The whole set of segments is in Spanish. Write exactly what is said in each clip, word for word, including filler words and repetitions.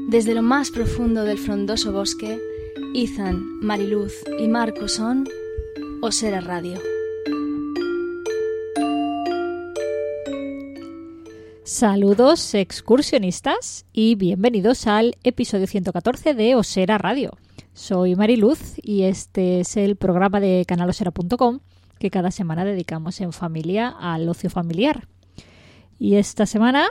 Desde lo más profundo del frondoso bosque, Ethan, Mariluz y Marco son Osera Radio. Saludos excursionistas y bienvenidos al episodio ciento catorce de Osera Radio. Soy Mariluz y este es el programa de canal osera punto com que cada semana dedicamos en familia al ocio familiar. Y esta semana,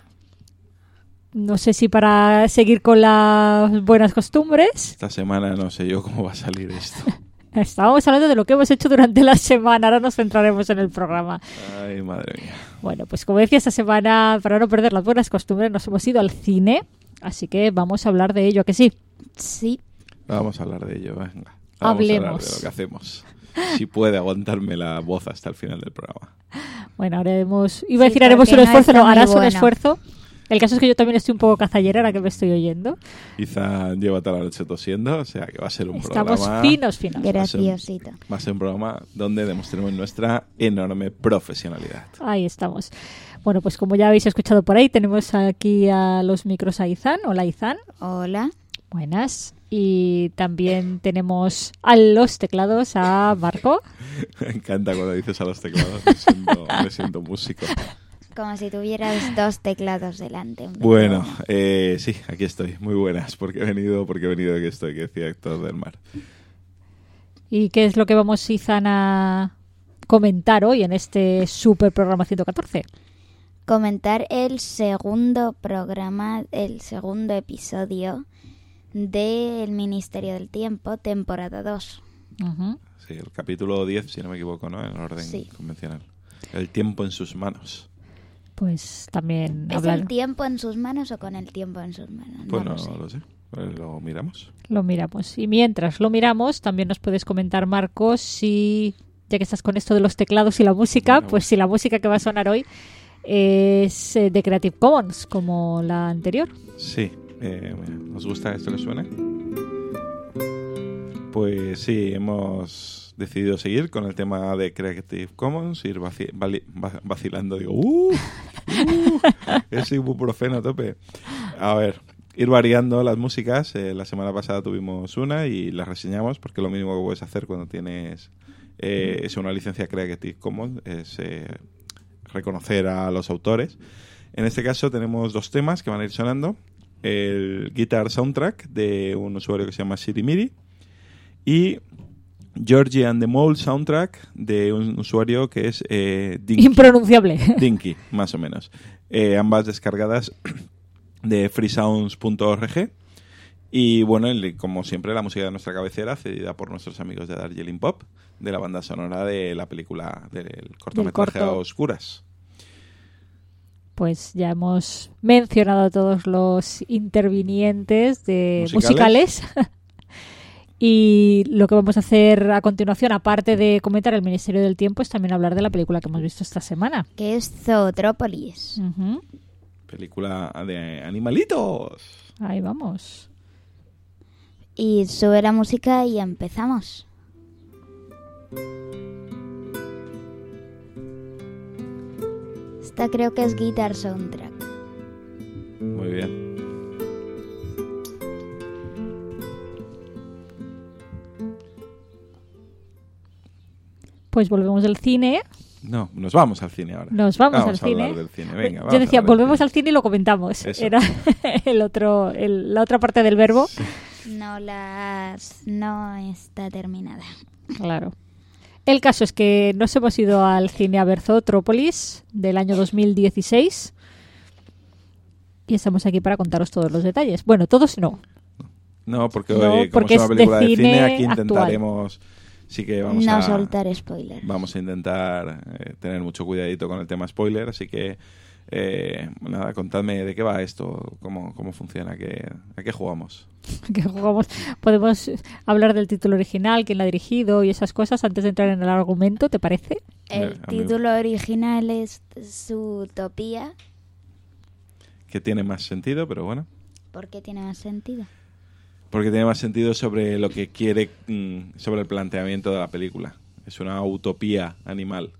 no sé si para seguir con las buenas costumbres... Esta semana no sé yo cómo va a salir esto. Estábamos hablando de lo que hemos hecho durante la semana, ahora nos centraremos en el programa. Ay, madre mía. Bueno, pues como decía, esta semana, para no perder las buenas costumbres, nos hemos ido al cine, así que vamos a hablar de ello, ¿a que sí? Sí. Vamos a hablar de ello, venga. Vamos Hablemos. a hablar de lo que hacemos. Si puede aguantarme la voz hasta el final del programa. Bueno, haremos... Iba a Sí, decir haremos un porque no esfuerzo, está no, muy harás un bueno. esfuerzo. El caso es que yo también estoy un poco cazallera ahora que me estoy oyendo. Quizá lleva toda la noche tosiendo, o sea que va a ser un Estamos programa... finos, finos. Graciosito. Va a ser un programa donde demostremos nuestra enorme profesionalidad. Ahí estamos. Bueno, pues como ya habéis escuchado por ahí, tenemos aquí a los micros a Izan. Hola, Izan. Hola. Buenas. Y también tenemos a los teclados a Marco. Me encanta cuando dices a los teclados, me siento, me siento músico. Como si tuvieras dos teclados delante. Bueno, eh, sí, aquí estoy, muy buenas, porque he venido, porque he venido aquí estoy, que decía Héctor del Mar. ¿Y qué es lo que vamos, Izan, a comentar hoy en este super programa ciento catorce? Comentar el segundo programa, el segundo episodio del Ministerio del Tiempo, temporada dos. Uh-huh. Sí, el capítulo diez, si no me equivoco, ¿no? En orden Sí. convencional. El tiempo en sus manos. Pues también ¿Es hablar... el tiempo en sus manos o con el tiempo en sus manos? Pues no no, lo sé. lo sé. Pues lo miramos. Lo miramos. Y mientras lo miramos, también nos puedes comentar, Marcos, si, ya que estás con esto de los teclados y la música, Bueno, pues si la música que va a sonar hoy es eh, de Creative Commons, como la anterior. Sí. Eh, ¿Os gusta esto que suene? Pues sí, hemos decidido seguir con el tema de Creative Commons, ir vaci- vali- va- vacilando, digo, ¡uh! ¡uh! Ese ibuprofeno a tope. A ver, ir variando las músicas. Eh, la semana pasada tuvimos una y las reseñamos, porque lo mínimo que puedes hacer cuando tienes eh, es una licencia Creative Commons es eh, reconocer a los autores. En este caso tenemos dos temas que van a ir sonando. El Guitar Soundtrack de un usuario que se llama Sirimiri y Georgie and the Mole Soundtrack de un usuario que es eh, Dinky. Impronunciable. Dinky, más o menos. Eh, ambas descargadas de freesounds punto org. Y bueno, el, como siempre, la música de nuestra cabecera, cedida por nuestros amigos de Darjeeling Pop, de la banda sonora de la película del cortometraje corto. Oscuras. Pues ya hemos mencionado a todos los intervinientes de ¿Musicales? musicales. Y lo que vamos a hacer a continuación, aparte de comentar el Ministerio del Tiempo, es también hablar de la película que hemos visto esta semana. Que es Zootrópolis. Uh-huh. Película de animalitos. Ahí vamos. Y sube la música y empezamos. Esta creo que es Guitar Soundtrack. Muy bien. Pues volvemos del cine. No, nos vamos al cine ahora. Nos vamos, al a cine. hablar del cine. Venga, Yo vamos decía, a hablar del volvemos cine. al cine y lo comentamos. Eso. Era el otro, el- la otra parte del verbo. Sí. No las... no está terminada. Claro. El caso es que nos hemos ido al cine a ver Zootrópolis del año dos mil dieciséis y estamos aquí para contaros todos los detalles. Bueno, todos no. No, porque No, hoy, como porque es una es de película de cine, cine aquí actual. intentaremos... Sí que vamos no a... soltar spoilers. Vamos a intentar eh, tener mucho cuidadito con el tema spoiler, así que... Eh, nada, contadme de qué va esto, cómo, cómo funciona, qué, a qué jugamos. Que jugamos. Podemos hablar del título original, quién la ha dirigido y esas cosas antes de entrar en el argumento, ¿te parece? El A mí- título original es Zootopia. Que tiene más sentido, pero bueno. ¿Por qué tiene más sentido? Porque tiene más sentido sobre lo que quiere, mm, sobre el planteamiento de la película. Es una utopía animal.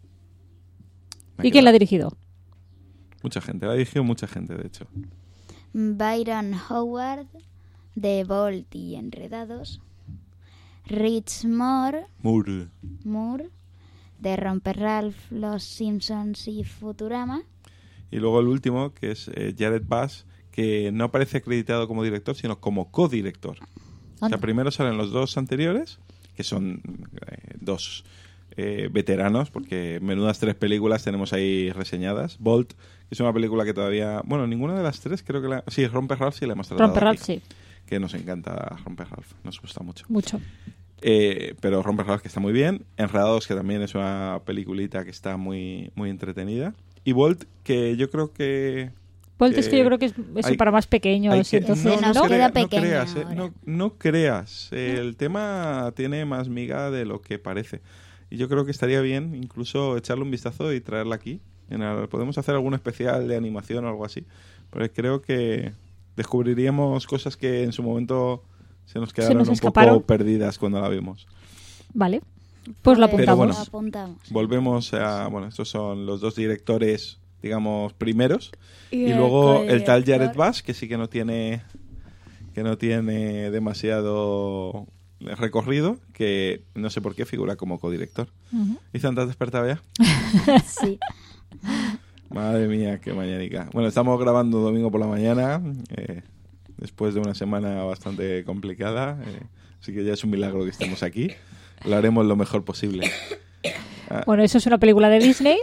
Me ha ¿Y quién la ha quedado. dirigido? Mucha gente, la ha dirigido mucha gente, de hecho. Byron Howard, de Bolt y Enredados. Rich Moore, Moore. Moore, de Romper Ralph, Los Simpsons y Futurama. Y luego el último, que es eh, Jared Bass, que no aparece acreditado como director, sino como codirector. O sea, primero salen los dos anteriores, que son eh, dos eh, veteranos, porque menudas tres películas tenemos ahí reseñadas. Bolt, que es una película que todavía... Bueno, ninguna de las tres creo que la... Sí, Romper Ralph sí la hemos tratado Romper Ralph, aquí, sí. que nos encanta Romper Ralph, nos gusta mucho. Mucho. Eh, pero Romper Ralph, que está muy bien. Enredados, que también es una peliculita que está muy, muy entretenida. Y Bolt, que yo creo que... Bolt es que yo creo que es eso hay- para más pequeños. que- entonces, no, ¿no? nos queda no pequeña creas, eh, ahora. no, no creas. El tema tiene más miga de lo que parece. Y yo creo que estaría bien incluso echarle un vistazo y traerla aquí. En el- podemos hacer algún especial de animación o algo así. Porque creo que descubriríamos cosas que en su momento se nos quedaron nos un escaparon. poco perdidas cuando la vimos. Vale. Pues lo Pues Pero apuntamos. bueno. lo apuntamos. Volvemos a... Bueno, estos son los dos directores, digamos, primeros. Y, el luego el tal codirector. Jared Bass, que sí que no tiene que no tiene demasiado recorrido, que no sé por qué figura como codirector. Ujú. ¿Izan, te has despertado ya? Sí. Madre mía, qué mañanica. Bueno, estamos grabando domingo por la mañana, eh, después de una semana bastante complicada, eh, así que ya es un milagro que estemos aquí. Lo haremos lo mejor posible. Ah, Bueno, eso es una película de Disney.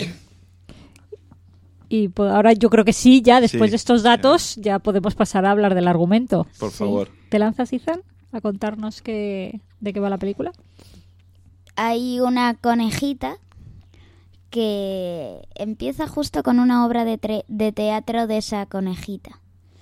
Y pues ahora yo creo que sí, ya después Sí, de estos datos, ya podemos pasar a hablar del argumento. por Sí. favor. ¿Te lanzas, Ethan, a contarnos qué, de qué va la película? Hay una conejita que empieza justo con una obra de, tre- de teatro de esa conejita.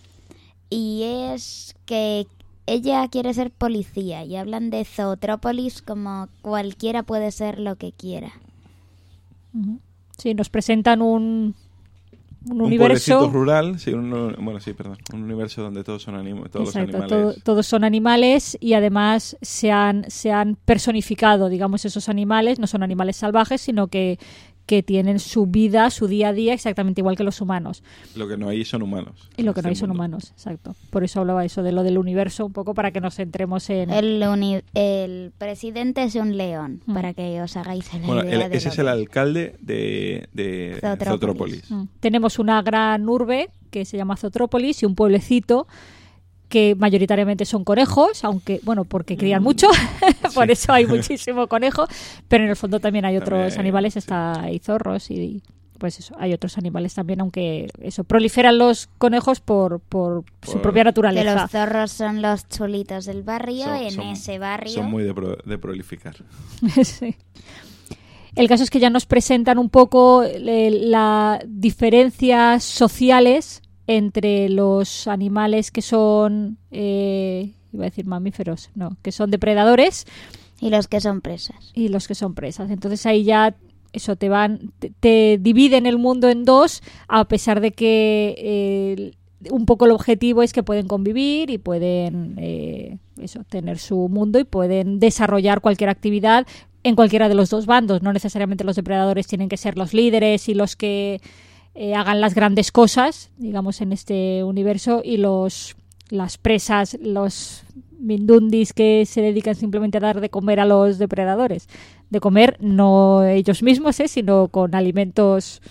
Y es que ella quiere ser policía y hablan de Zootrópolis como cualquiera puede ser lo que quiera. Ujú. Sí, nos presentan un, un Un universo. pueblecito rural, sí, un, bueno, sí, perdón, un universo donde todos son anim- todos Exacto, los todo- animales. todos son animales y además se han, se han personificado, digamos, esos animales. No son animales salvajes, sino que, que tienen su vida, su día a día, exactamente igual que los humanos. Lo que no hay son humanos. Y lo que en no hay este son mundo. humanos, exacto. Por eso hablaba eso de lo del universo, un poco para que nos centremos en... El, uni- el presidente es un león, Mm. para que os hagáis la Bueno, idea el- de ese lo es el que- alcalde de, de Zootrópolis. Zootrópolis. Mm. Tenemos una gran urbe que se llama Zootrópolis y un pueblecito que mayoritariamente son conejos, aunque, bueno, porque crían mucho, por Sí. eso hay muchísimo conejo, pero en el fondo también hay otros También, animales, sí. está, hay zorros y pues eso, hay otros animales también, aunque eso, proliferan los conejos por, por, su Por- propia Que naturaleza. los zorros son los chulitos del barrio, Son- en son- ese barrio. Son muy de, pro- de prolificar. Sí. El caso es que ya nos presentan un poco eh, las diferencias sociales entre los animales que son, eh, iba a decir mamíferos, no, que son depredadores Y los que son presas. y los que son presas. Entonces ahí ya eso te van, te, te dividen el mundo en dos, a pesar de que eh, un poco el objetivo es que pueden convivir y pueden eh, eso, tener su mundo y pueden desarrollar cualquier actividad en cualquiera de los dos bandos. No necesariamente los depredadores tienen que ser los líderes y los que eh, hagan las grandes cosas, digamos, en este universo, y los las presas, los mindundis que se dedican simplemente a dar de comer a los depredadores. De comer no ellos mismos, ¿eh? Sino con alimentos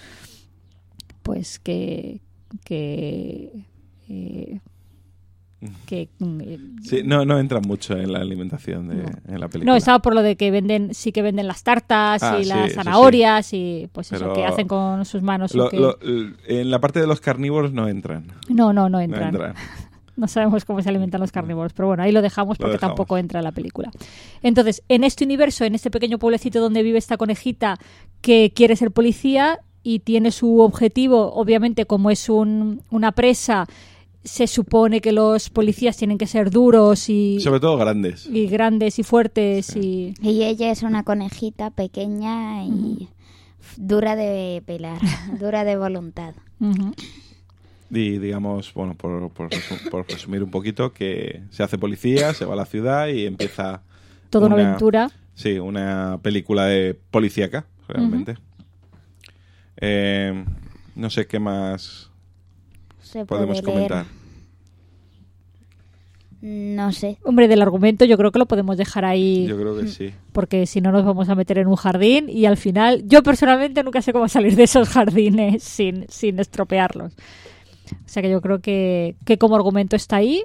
pues que que eh, que eh, Sí, no, no entran mucho en la alimentación de, en la película. no, estaba por lo de que venden, sí que venden las tartas Ah, y sí, las eso zanahorias y pues eso Pero que hacen con sus manos. o Lo- que- lo- l- en la parte de los carnívoros no entran. No, no, no No entran. entran. No sabemos cómo se alimentan los carnívoros, pero bueno, ahí lo dejamos Lo porque dejamos. tampoco entra en la película. Entonces, en este universo, en este pequeño pueblecito donde vive esta conejita que quiere ser policía y tiene su objetivo, obviamente como es un, una presa, se supone que los policías tienen que ser duros y, Sobre todo grandes. y grandes y fuertes Sí. y... Y ella es una conejita pequeña y dura de pelar, dura de voluntad. Ujú. Y digamos, bueno, por, por, resu- por resumir un poquito, que se hace policía, se va a la ciudad y empieza... Toda una aventura. Sí, una película de policíaca, realmente. Eh, no sé qué más se podemos puede leer? comentar? No sé. Hombre, del argumento yo creo que lo podemos dejar ahí. Yo creo que sí. Porque si no nos vamos a meter en un jardín y al final, yo personalmente nunca sé cómo salir de esos jardines sin, sin estropearlos. O sea que yo creo que, que como argumento está ahí.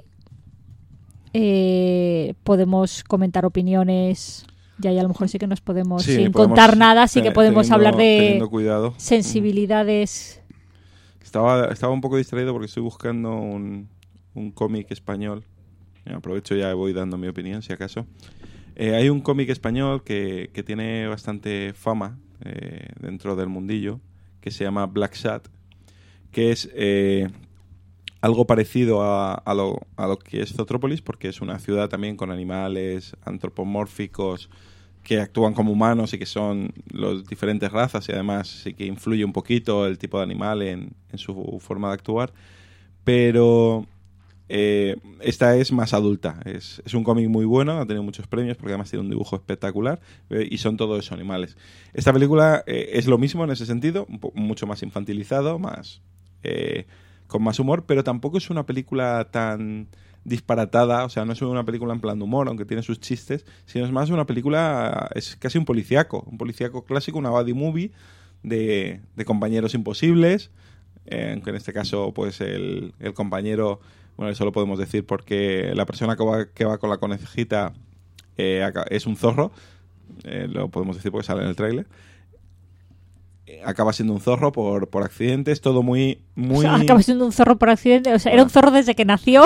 Eh, podemos comentar opiniones. Ya, y a lo mejor sí que nos podemos, Sí, sin podemos, contar nada, sí que eh, podemos teniendo- hablar de teniendo cuidado. sensibilidades. Estaba, estaba un poco distraído porque estoy buscando un, un cómic español. Aprovecho ya y voy dando mi opinión, si acaso. Eh, hay un cómic español que, que tiene bastante fama eh, dentro del mundillo, que se llama Black Sat, que es eh, algo parecido a, a, lo, a lo que es Zotrópolis, porque es una ciudad también con animales antropomórficos que actúan como humanos y que son las diferentes razas, y además sí que influye un poquito el tipo de animal en, en su forma de actuar. Pero eh, esta es más adulta. Es, es un cómic muy bueno, ha tenido muchos premios porque además tiene un dibujo espectacular eh, y son todos esos animales. Esta película eh, es lo mismo en ese sentido, un po- mucho más infantilizado, más eh, con más humor, pero tampoco es una película tan disparatada, o sea, no es una película en plan de humor, aunque tiene sus chistes, sino es más una película, es casi un policíaco, un policíaco clásico, una buddy movie de, de compañeros imposibles, eh, aunque en este caso, pues el, el compañero, bueno, eso lo podemos decir porque la persona que va, que va con la conejita eh, aca- es un zorro, eh, lo podemos decir porque sale en el tráiler. Eh, Acaba siendo un zorro por, por accidentes, todo muy... muy... O sea, acaba siendo un zorro por accidente. O sea, era Bueno. un zorro desde que nació.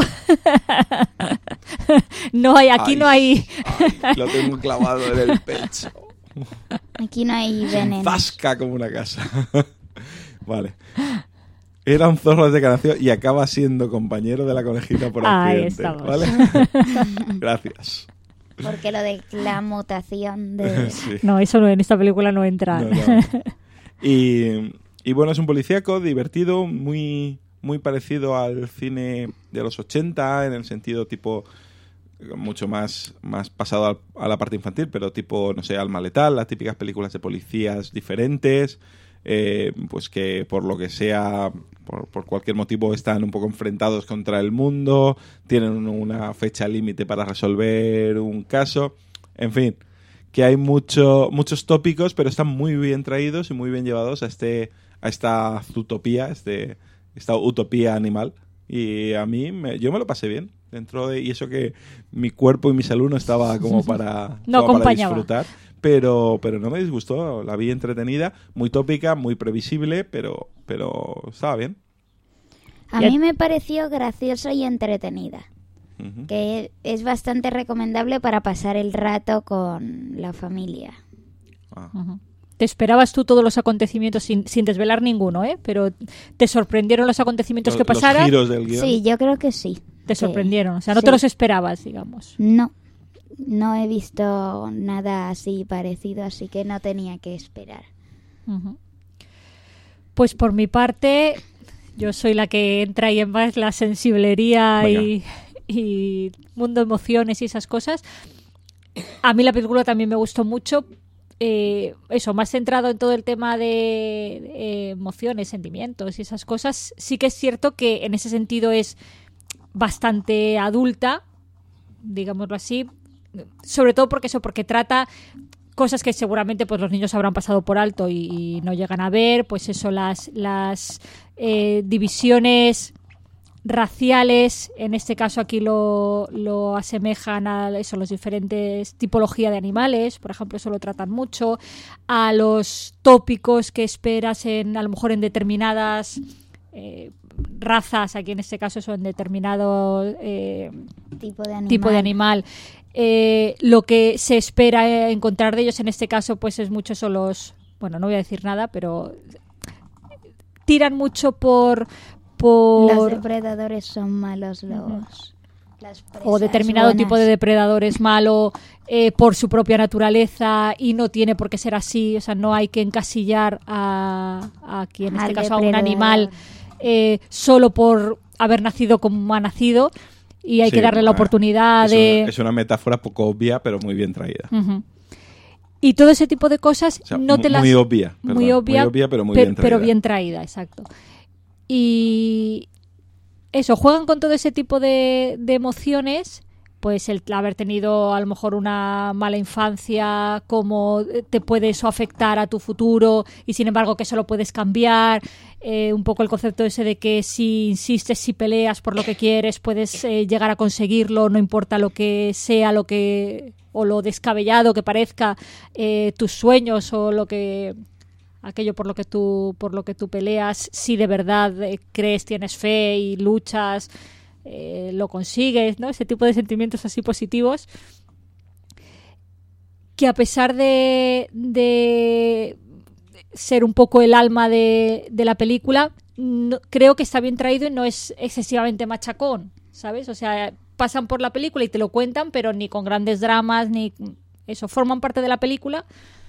No hay, aquí Ay, no hay. ay, lo tengo clavado en el pecho. Aquí no hay veneno. Zasca como una casa. Vale. Era un zorro desde que nació y acaba siendo compañero de la conejita por Ahí accidente. estamos. ¿Vale? Gracias. Porque lo de la mutación de... Sí. No, eso no, en esta película no entra. No, no. Y, y bueno, es un policíaco divertido, muy, muy parecido al cine de los ochenta, en el sentido tipo mucho más, más pasado al- a la parte infantil, pero tipo, no sé, Alma Letal, las típicas películas de policías diferentes, eh, pues que por lo que sea, por, por cualquier motivo están un poco enfrentados contra el mundo, tienen una fecha límite para resolver un caso, en fin, que hay mucho, muchos tópicos, pero están muy bien traídos y muy bien llevados a este a esta utopía, este, esta utopía animal. Y a mí, me, yo me lo pasé bien. Dentro de, y eso que mi cuerpo y mi salud no estaba como para, No como para acompañaba. disfrutar. Pero, pero no me disgustó. La vi entretenida, muy tópica, muy previsible, pero, pero estaba bien. A Y- mí me pareció graciosa y entretenida. Ujú. Que es bastante recomendable para pasar el rato con la familia. Ah. Ujú. ¿Te esperabas tú todos los acontecimientos sin, sin desvelar ninguno, eh? Pero ¿te sorprendieron los acontecimientos que Los- los pasaran? giros del guión. Sí, yo creo que sí. Te Que- sorprendieron, o sea, no sí. te los esperabas, digamos. No, no he visto nada así parecido, así que no tenía que esperar. Ujú. Pues por mi parte, yo soy la que entra ahí en más la sensiblería y, y mundo emociones y esas cosas. A mí la película también me gustó mucho. Eh, eso, más centrado en todo el tema de eh, emociones, sentimientos y esas cosas. Sí que es cierto que en ese sentido es bastante adulta, digámoslo así, sobre todo porque eso, porque trata cosas que seguramente pues los niños habrán pasado por alto y, y no llegan a ver, pues eso, las, las eh, divisiones raciales, en este caso aquí lo, lo asemejan a eso, las diferentes tipologías de animales, por ejemplo, eso lo tratan mucho, a los tópicos que esperas en, a lo mejor en determinadas eh, razas, aquí en este caso son determinado eh, Tipo de animal. tipo de animal. Eh, lo que se espera encontrar de ellos en este caso pues es mucho son los, bueno, no voy a decir nada, pero tiran mucho por Los por depredadores son malos, los... las o presas determinado buenas. tipo de depredador es malo eh, por su propia naturaleza y no tiene por qué ser así, o sea, no hay que encasillar a, a aquí en este Al caso a un depredador. animal eh, solo por haber nacido como ha nacido y hay Sí, que darle la ah, oportunidad es de... una, es una metáfora poco obvia, pero muy bien traída. Ujú. Y todo ese tipo de cosas O sea, no mu- te las... muy obvia, muy perdón, obvia, muy obvia, pero muy pe- bien traída. pero bien traída, exacto. Y, eso, juegan con todo ese tipo de, de emociones, pues el haber tenido a lo mejor una mala infancia, cómo te puede eso afectar a tu futuro y sin embargo que eso lo puedes cambiar, eh, un poco el concepto ese de que si insistes, si peleas por lo que quieres, puedes eh, llegar a conseguirlo, no importa lo que sea, lo que o lo descabellado que parezca, eh, tus sueños o lo que aquello por lo que tú por lo que tú peleas, si de verdad eh, crees, tienes fe y luchas, Eh, lo consigues, ¿no? Ese tipo de sentimientos así positivos que a pesar de, de ser un poco el alma de, de la película, no, creo que está bien traído y no es excesivamente machacón, ¿sabes? O sea, pasan por la película y te lo cuentan, pero ni con grandes dramas, ni eso, forman parte de la película.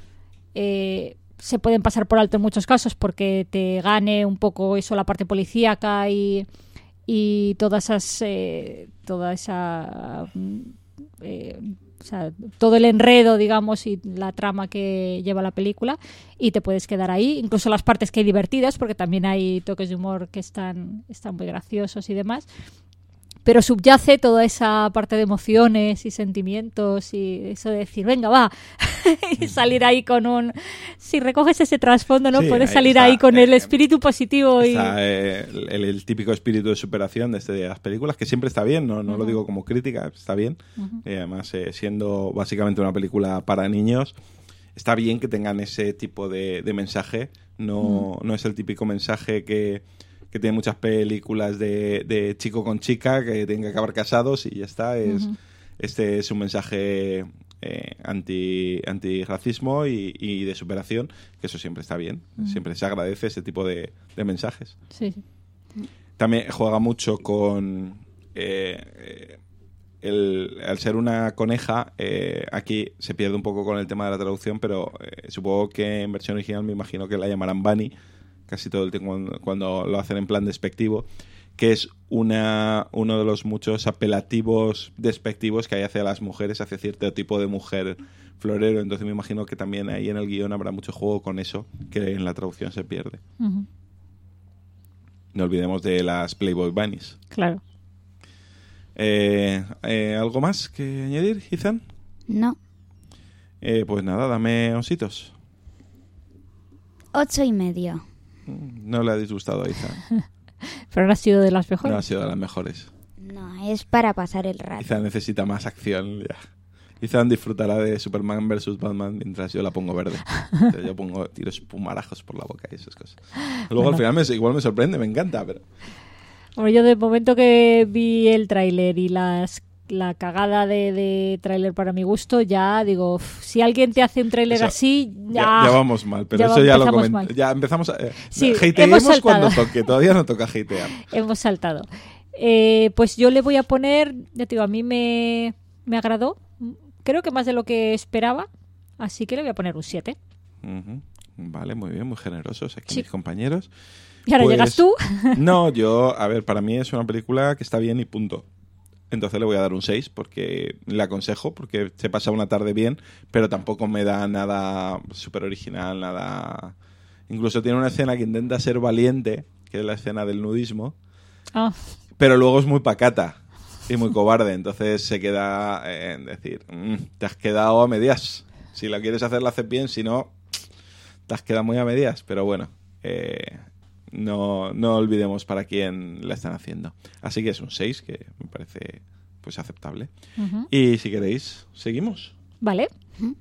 Eh, se pueden pasar por alto en muchos casos porque te gane un poco eso, la parte policíaca y y todas esas eh, toda esa eh, o sea, todo el enredo, digamos, y la trama que lleva la película, y te puedes quedar ahí, incluso las partes que hay divertidas, porque también hay toques de humor que están están muy graciosos y demás, pero subyace toda esa parte de emociones y sentimientos y eso de decir, venga, va, y salir ahí con un... Si recoges ese trasfondo, ¿no? Sí, Puedes ahí salir está, ahí con eh, el espíritu positivo. Y... Está, eh, el, el típico espíritu de superación de, este, de las películas, que siempre está bien, no, no uh-huh. lo digo como crítica, está bien. Uh-huh. Eh, además, eh, siendo básicamente una película para niños, está bien que tengan ese tipo de, de mensaje. No, uh-huh. no es el típico mensaje que... que tiene muchas películas de, de chico con chica que tienen que acabar casados y ya está. Es, uh-huh. Este es un mensaje eh, anti antirracismo y, y de superación, que eso siempre está bien. Uh-huh. Siempre se agradece ese tipo de, de mensajes. Sí. También juega mucho con... Eh, el, al ser una coneja, eh, aquí se pierde un poco con el tema de la traducción, pero eh, supongo que en versión original me imagino que la llamarán Bunny, casi todo el tiempo cuando, cuando lo hacen en plan despectivo, que es una uno de los muchos apelativos despectivos que hay hacia las mujeres, hacia cierto tipo de mujer florero. Entonces me imagino que también ahí en el guión habrá mucho juego con eso, que en la traducción se pierde. Uh-huh. No olvidemos de las Playboy Bunnies. Claro. Eh, eh, ¿Algo más que añadir, Ethan? No. Eh, pues nada, dame ositos. Ocho y medio. No le ha disgustado a Ethan. Pero no ha sido de las mejores. No ha sido de las mejores. No, es para pasar el rato. Ethan necesita más acción. Ya. Ethan disfrutará de Superman versus Batman mientras yo la pongo verde. Entonces yo pongo tiros pumarajos por la boca y esas cosas. Luego bueno. Al final me, igual me sorprende, me encanta, pero... Bueno, yo de momento que vi el tráiler y las la cagada de, de tráiler para mi gusto, ya digo, uff, si alguien te hace un tráiler así, ya, ya... Ya vamos mal, pero ya eso ya lo comenté. Mal. Ya empezamos a... Eh, sí, hateemos cuando toque, todavía no toca hatear. Hemos saltado. Eh, pues yo le voy a poner, ya te digo, a mí me, me agradó, creo que más de lo que esperaba, así que le voy a poner un siete. Uh-huh. Vale, muy bien, muy generosos aquí sí. mis compañeros. ¿Y ahora pues, llegas tú? No, yo, a ver, para mí es una película que está bien y punto. Entonces le voy a dar un seis porque le aconsejo, porque se pasa una tarde bien, pero tampoco me da nada súper original, nada... Incluso tiene una escena que intenta ser valiente, que es la escena del nudismo, oh. pero luego es muy pacata y muy cobarde, entonces se queda en decir, mmm, te has quedado a medias. Si la quieres hacer, la haces bien, si no, te has quedado muy a medias, pero bueno... Eh, No, no olvidemos para quién la están haciendo. Así que es un seis, que me parece pues aceptable. Uh-huh. Y si queréis, seguimos. Vale. Uh-huh.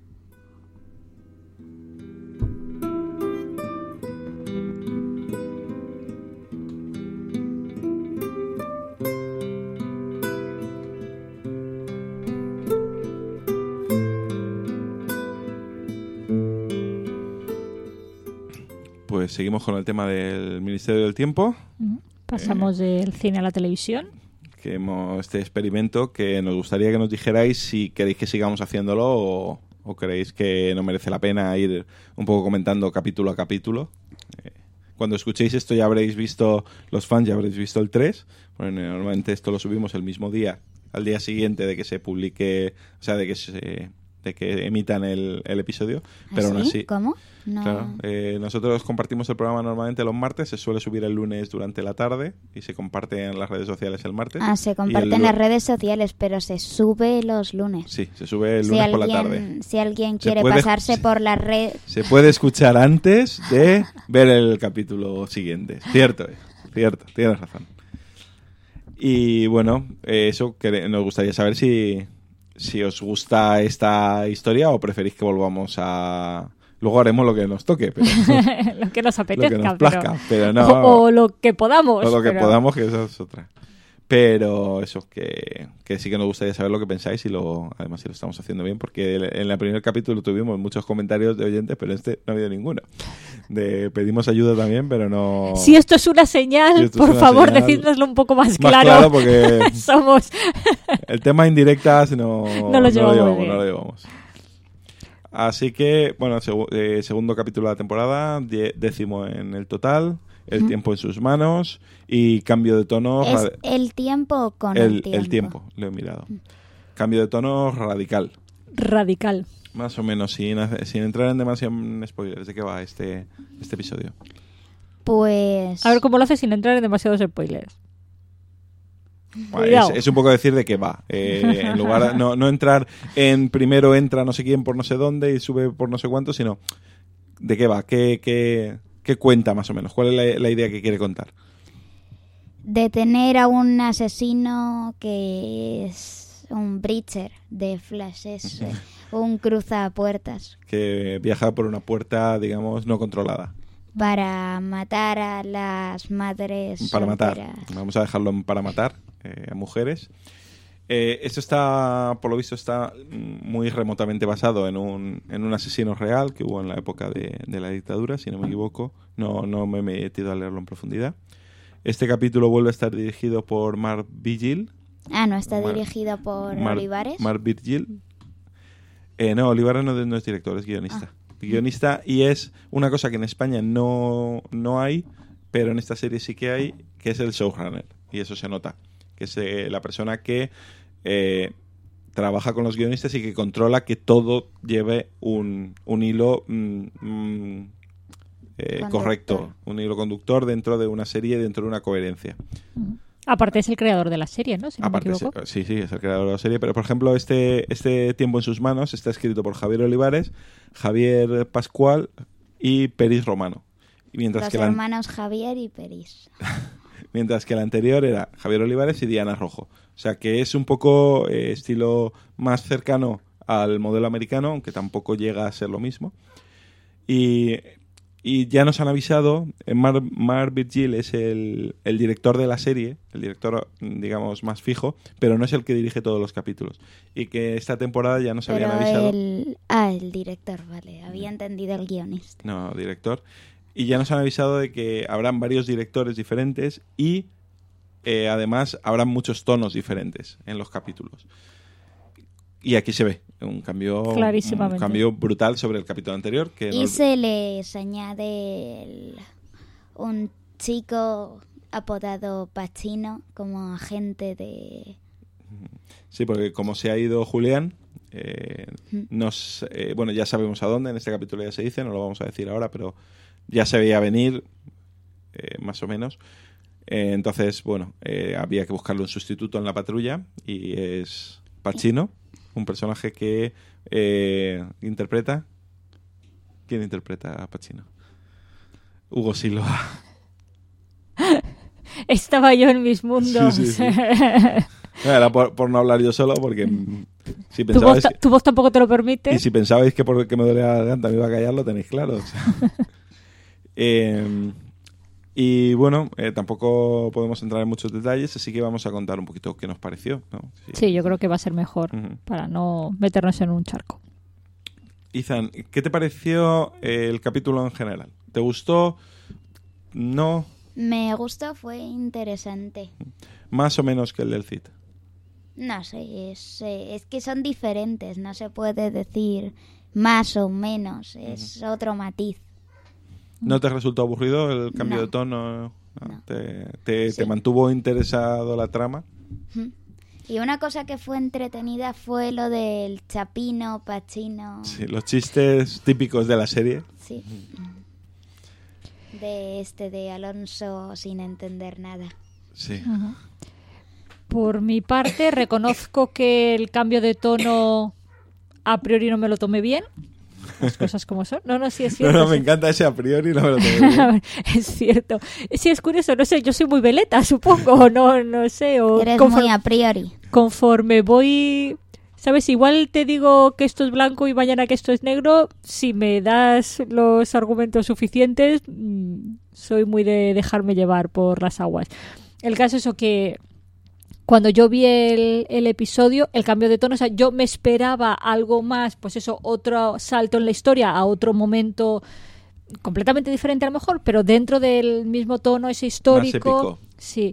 Pues seguimos con el tema del Ministerio del Tiempo. Uh-huh. Pasamos eh, del cine a la televisión. Que hemos este experimento que nos gustaría que nos dijerais si queréis que sigamos haciéndolo o, o creéis que no merece la pena ir un poco comentando capítulo a capítulo. Eh, cuando escuchéis esto ya habréis visto, los fans ya habréis visto el tres. Bueno, normalmente esto lo subimos el mismo día, al día siguiente de que se publique, o sea, de que se, de de que emitan el, el episodio, ¿Ah, pero sí? aún así... ¿Cómo? No. Claro, eh, nosotros compartimos el programa normalmente los martes, se suele subir el lunes durante la tarde y se comparte en las redes sociales el martes. Ah, se Y comparte el en lu- las redes sociales, pero se sube los lunes. Sí, se sube el si lunes alguien, por la tarde. Si alguien Se quiere puede- pasarse por la red... Se puede escuchar antes de ver el capítulo siguiente. Cierto es, cierto, tienes razón. Y bueno, eh, eso que nos gustaría saber si, si os gusta esta historia o preferís que volvamos a... Luego haremos lo que nos toque, pero Lo que nos lo apetezca, que nos pero- plazca, pero no... o, o lo que podamos. o lo que pero- podamos, que esa es otra. Pero eso, que, que sí que nos gustaría saber lo que pensáis y lo, además si lo estamos haciendo bien, porque en el primer capítulo tuvimos muchos comentarios de oyentes, pero en este no ha habido ninguno. De, pedimos ayuda también, pero no... Si esto es una señal, Si esto es por una favor, señal, decídnoslo un poco más, Más claro. claro, porque Somos... el tema indirectas no, No lo llevamos llevamos, bien. no lo llevamos. Así que, bueno, segu- eh, segundo capítulo de la temporada, die- décimo en el total, el tiempo en sus manos y cambio de tono... ¿Es rad- el tiempo con el, el, tiempo? el tiempo, lo he mirado. Cambio de tono radical. Radical. Más o menos, sin, hace- sin entrar en demasiado spoilers. ¿De qué va este, este episodio? Pues... A ver cómo lo hace sin entrar en demasiados spoilers. Bueno, Cuidado. es, es un poco decir de qué va. Eh, en lugar no, no entrar en primero entra no sé quién por no sé dónde y sube por no sé cuánto, sino de qué va, qué, qué, qué cuenta más o menos, cuál es la, la idea que quiere contar. Detener a un asesino que es un breacher de Flash, es eh, un cruzapuertas Que viaja por una puerta, digamos, no controlada. para matar a las madres Para matar. solteras. Vamos a dejarlo en para matar eh, a mujeres. Eh, esto está, por lo visto, está muy remotamente basado en un, en un asesino real que hubo en la época de, de la dictadura, si no me equivoco. No, no me he metido a leerlo en profundidad. Este capítulo vuelve a estar dirigido por Mark Vigil. Ah, ¿no está Mar- dirigido por Mar- Olivares? Mark Vigil. Eh, no, Olivares no, no es director, es guionista. Guionista, y es una cosa que en España no, no hay, pero en esta serie sí que hay, que es el showrunner. Y eso se nota. Que es eh, la persona que eh, trabaja con los guionistas y que controla que todo lleve un, un hilo mm, mm, eh, Conductor. correcto, un hilo conductor dentro de una serie, dentro de una coherencia. Aparte es el creador de la serie, ¿no? Si no Aparte, me sí, equivoco. sí, sí, es el creador de la serie, pero por ejemplo este, este Tiempo en sus manos está escrito por Javier Olivares, Javier Pascual y Peris Romano. Y mientras, Los que la, hermanos Javier y Peris. mientras que el anterior era Javier Olivares y Diana Rojo. O sea que es un poco eh, estilo más cercano al modelo americano, aunque tampoco llega a ser lo mismo. Y, y ya nos han avisado, eh, Mark, Mark Vigil es el, el director de la serie, el director, digamos, más fijo, pero no es el que dirige todos los capítulos. Y que esta temporada ya nos Pero habían avisado... el... Ah, el director, vale. Había entendido el guionista. No, director. Y ya nos han avisado de que habrán varios directores diferentes y eh, además habrán muchos tonos diferentes en los capítulos. Y aquí se ve un cambio, Clarísimamente. un cambio brutal sobre el capítulo anterior. Que Y nos- se les añade el- un chico apodado Pacino como agente de... Sí, porque como se ha ido Julián, eh, nos, eh, bueno, ya sabemos a dónde, en este capítulo ya se dice, no lo vamos a decir ahora, pero ya se veía venir, eh, más o menos. Eh, entonces, bueno, eh, había que buscarle un sustituto en la patrulla y es Pacino, un personaje que eh, interpreta... ¿Quién interpreta a Pacino? Hugo Silva. Estaba yo en mis mundos. Sí, sí, sí. Era por, por no hablar yo solo, porque mm, si tu, voz, pensabais... ta- tu voz tampoco te lo permite. Y si pensabais que porque me dolía la garganta me iba a callar, lo tenéis claro. O sea. eh, y bueno, eh, tampoco podemos entrar en muchos detalles, así que vamos a contar un poquito qué nos pareció, ¿no? Sí. Sí, yo creo que va a ser mejor Ujú. para no meternos en un charco. Ethan, ¿qué te pareció eh, el capítulo en general? ¿Te gustó? ¿No? Me gustó, fue interesante. Más o menos que el del Cid. No sé, es, eh, es que son diferentes, no se puede decir más o menos, es otro matiz. ¿No te resultó aburrido el cambio No. de tono? No. ¿Te, te, Sí. te mantuvo interesado la trama? Ujú. Y una cosa que fue entretenida fue lo del Chapino, Pacino. Sí, los chistes típicos de la serie. Sí. De este, de Alonso sin entender nada. Sí. Uh-huh. Por mi parte, reconozco que el cambio de tono a priori no me lo tomé bien. Las cosas como son. No, no, sí es cierto. No, no, me sí. encanta ese a priori, no me lo tengo bien. Es cierto. Sí, es curioso, no sé, yo soy muy veleta, supongo, no, no sé. O Eres conforme, muy a priori. Conforme voy, ¿sabes? Igual te digo que esto es blanco y mañana que esto es negro, si me das los argumentos suficientes, soy muy de dejarme llevar por las aguas. El caso es eso que... Cuando yo vi el, el episodio, el cambio de tono, o sea, yo me esperaba algo más, pues eso, otro salto en la historia a otro momento completamente diferente a lo mejor, pero dentro del mismo tono ese histórico. Más épico. Sí.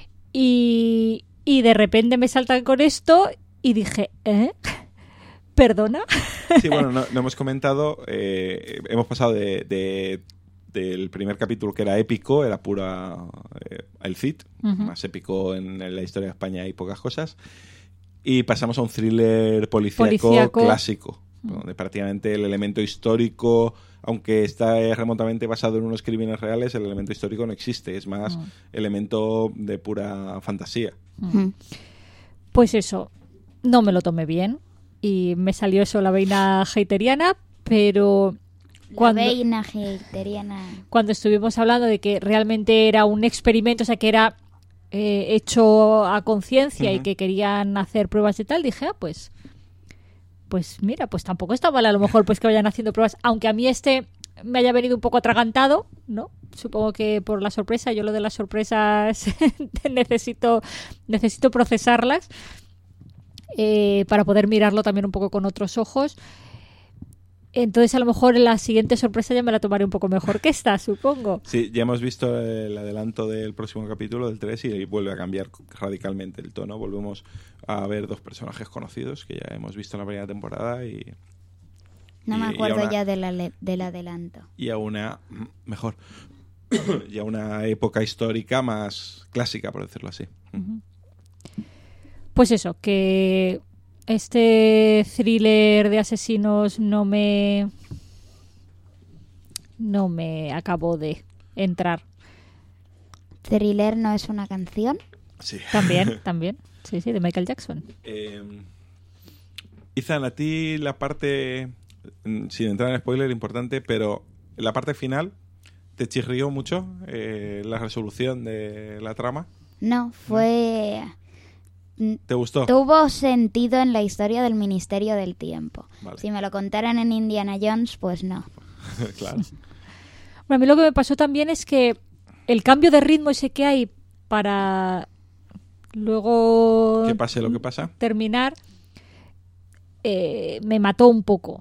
Y, y de repente me saltan con esto y dije, ¿eh? ¿Perdona? Sí, bueno, no, no hemos comentado, eh, hemos pasado de, de del primer capítulo que era épico, era pura eh, el Cid, uh-huh. Más épico en, en la historia de España hay pocas cosas, y pasamos a un thriller policíaco, Policíaco. clásico, uh-huh. Donde prácticamente el elemento histórico, aunque está remotamente basado en unos crímenes reales, el elemento histórico no existe, es más uh-huh. elemento de pura fantasía. Uh-huh. Pues eso, no me lo tomé bien y me salió eso la veina heiteriana, pero... Cuando, la veina heiteriana. Cuando estuvimos hablando de que realmente era un experimento, o sea, que era eh, hecho a conciencia uh-huh. y que querían hacer pruebas y tal, dije, ah, pues pues mira, pues tampoco está mal a lo mejor pues que vayan haciendo pruebas, aunque a mí este me haya venido un poco atragantado, ¿no? Supongo que por la sorpresa, yo lo de las sorpresas necesito necesito procesarlas eh, para poder mirarlo también un poco con otros ojos. Entonces, a lo mejor en la siguiente sorpresa ya me la tomaré un poco mejor que esta, supongo. Sí, ya hemos visto el adelanto del próximo capítulo, del tres, y vuelve a cambiar radicalmente el tono. Volvemos a ver dos personajes conocidos que ya hemos visto en la primera temporada y... No y, me acuerdo una, ya de la, del adelanto. Y a una... Mejor. Y a una época histórica más clásica, por decirlo así. Uh-huh. Pues eso, que... Este thriller de asesinos no me no me acabó de entrar. ¿Thriller no es una canción? Sí. También, también. Sí, sí, de Michael Jackson. Eh, Ethan, a ti la parte, sin entrar en spoiler, importante, pero la parte final, ¿te chirrió mucho eh, la resolución de la trama? No, fue... ¿Te gustó? Tuvo sentido en la historia del Ministerio del Tiempo. Vale. Si me lo contaran en Indiana Jones, pues no. Claro. Bueno, a mí lo que me pasó también es que el cambio de ritmo ese que hay para luego... Que pase lo que pasa. Terminar, eh, me mató un poco.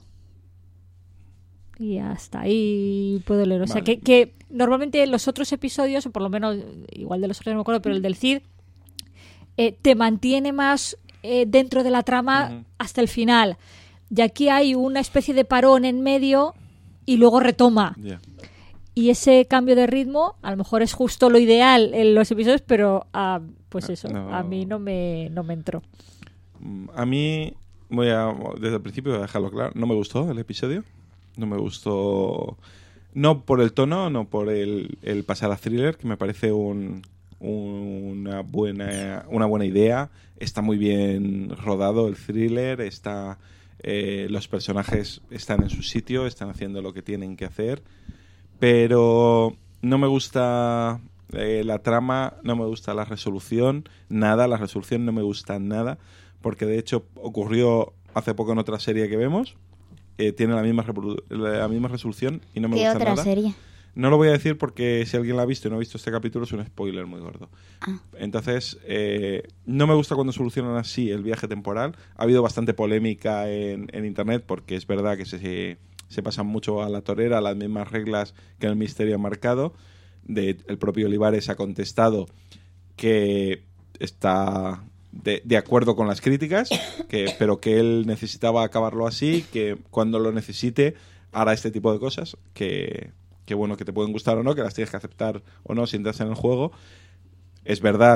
Y hasta ahí puedo leer. O sea, vale. que, que normalmente los otros episodios, o por lo menos igual de los otros no me acuerdo, pero el del Cid... Eh, te mantiene más eh, dentro de la trama uh-huh. hasta el final. Y aquí hay una especie de parón en medio y luego retoma. Yeah. Y ese cambio de ritmo a lo mejor es justo lo ideal en los episodios, pero uh, pues eso, no. a mí no me, no me entró. A mí, voy a desde el principio voy a dejarlo claro, no me gustó el episodio. No me gustó, no por el tono, no por el, el pasar a thriller, que me parece un... una buena una buena idea, está muy bien rodado el thriller, está eh, los personajes están en su sitio, están haciendo lo que tienen que hacer, pero no me gusta eh, la trama, no me gusta la resolución, nada, la resolución no me gusta nada, porque de hecho ocurrió hace poco en otra serie que vemos, eh, tiene la misma reprodu- la misma resolución y no me gusta nada. ¿Qué otra serie? No lo voy a decir porque si alguien la ha visto y no ha visto este capítulo es un spoiler muy gordo. Ah. Entonces, eh, no me gusta cuando solucionan así el viaje temporal. Ha habido bastante polémica en, en internet porque es verdad que se, se pasan mucho a la torera, a las mismas reglas que el Ministerio ha marcado. De, el propio Olivares ha contestado que está de, de acuerdo con las críticas, que, pero que él necesitaba acabarlo así, que cuando lo necesite hará este tipo de cosas, que... que bueno, que te pueden gustar o no, que las tienes que aceptar o no si entras en el juego. Es verdad